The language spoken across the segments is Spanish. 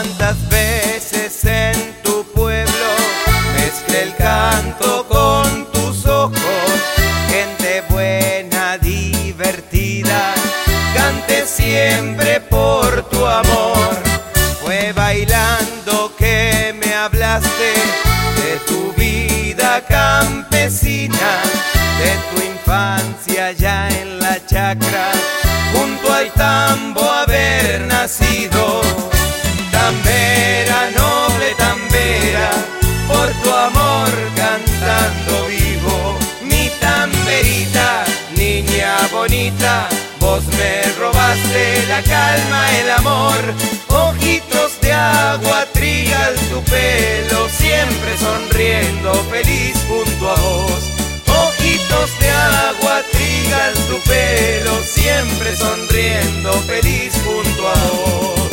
Cuántas veces en tu pueblo mezclé el canto con tus ojos, gente buena, divertida, cante siempre por tu amor. Fue bailando que me hablaste de tu vida campesina, de tu infancia ya en la chacra, junto al tambo haber nacido. Tambera, noble tambera, por tu amor cantando vivo. Mi tamberita, niña bonita, vos me robaste la calma, el amor. Ojitos de agua, trigal tu pelo, siempre sonriendo, feliz junto a vos. Ojitos de agua, trigal tu pelo, siempre sonriendo, feliz junto a vos.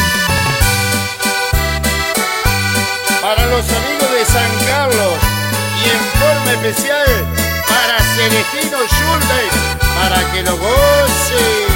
Para los amigos de San Carlos y en forma especial para Celestino Schulden, para que lo goce.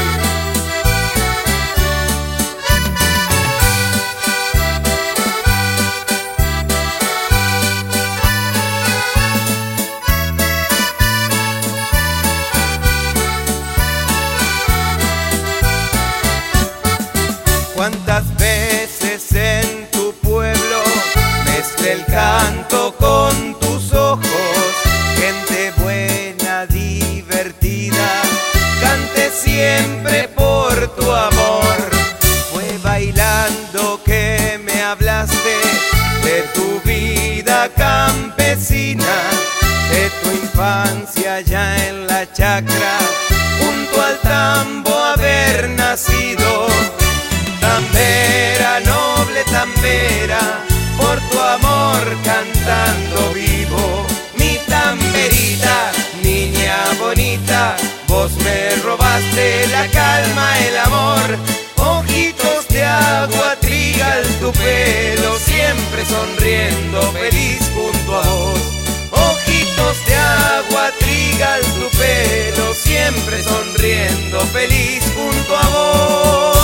Cuántas veces en tu pueblo mezclé el canto con tus ojos, gente buena, divertida, cante siempre por tu amor. Fue bailando que me hablaste de tu vida campesina, de tu infancia ya en la chacra, junto al tambo haber nacido. Tambera, noble tambera, por tu amor cantando vivo. Mi tamberita, niña bonita, vos me robaste la calma, el amor. Ojitos de agua, trigal tu pelo, siempre sonriendo, feliz junto a vos. Ojitos de agua, trigal tu pelo, siempre sonriendo, feliz junto a vos.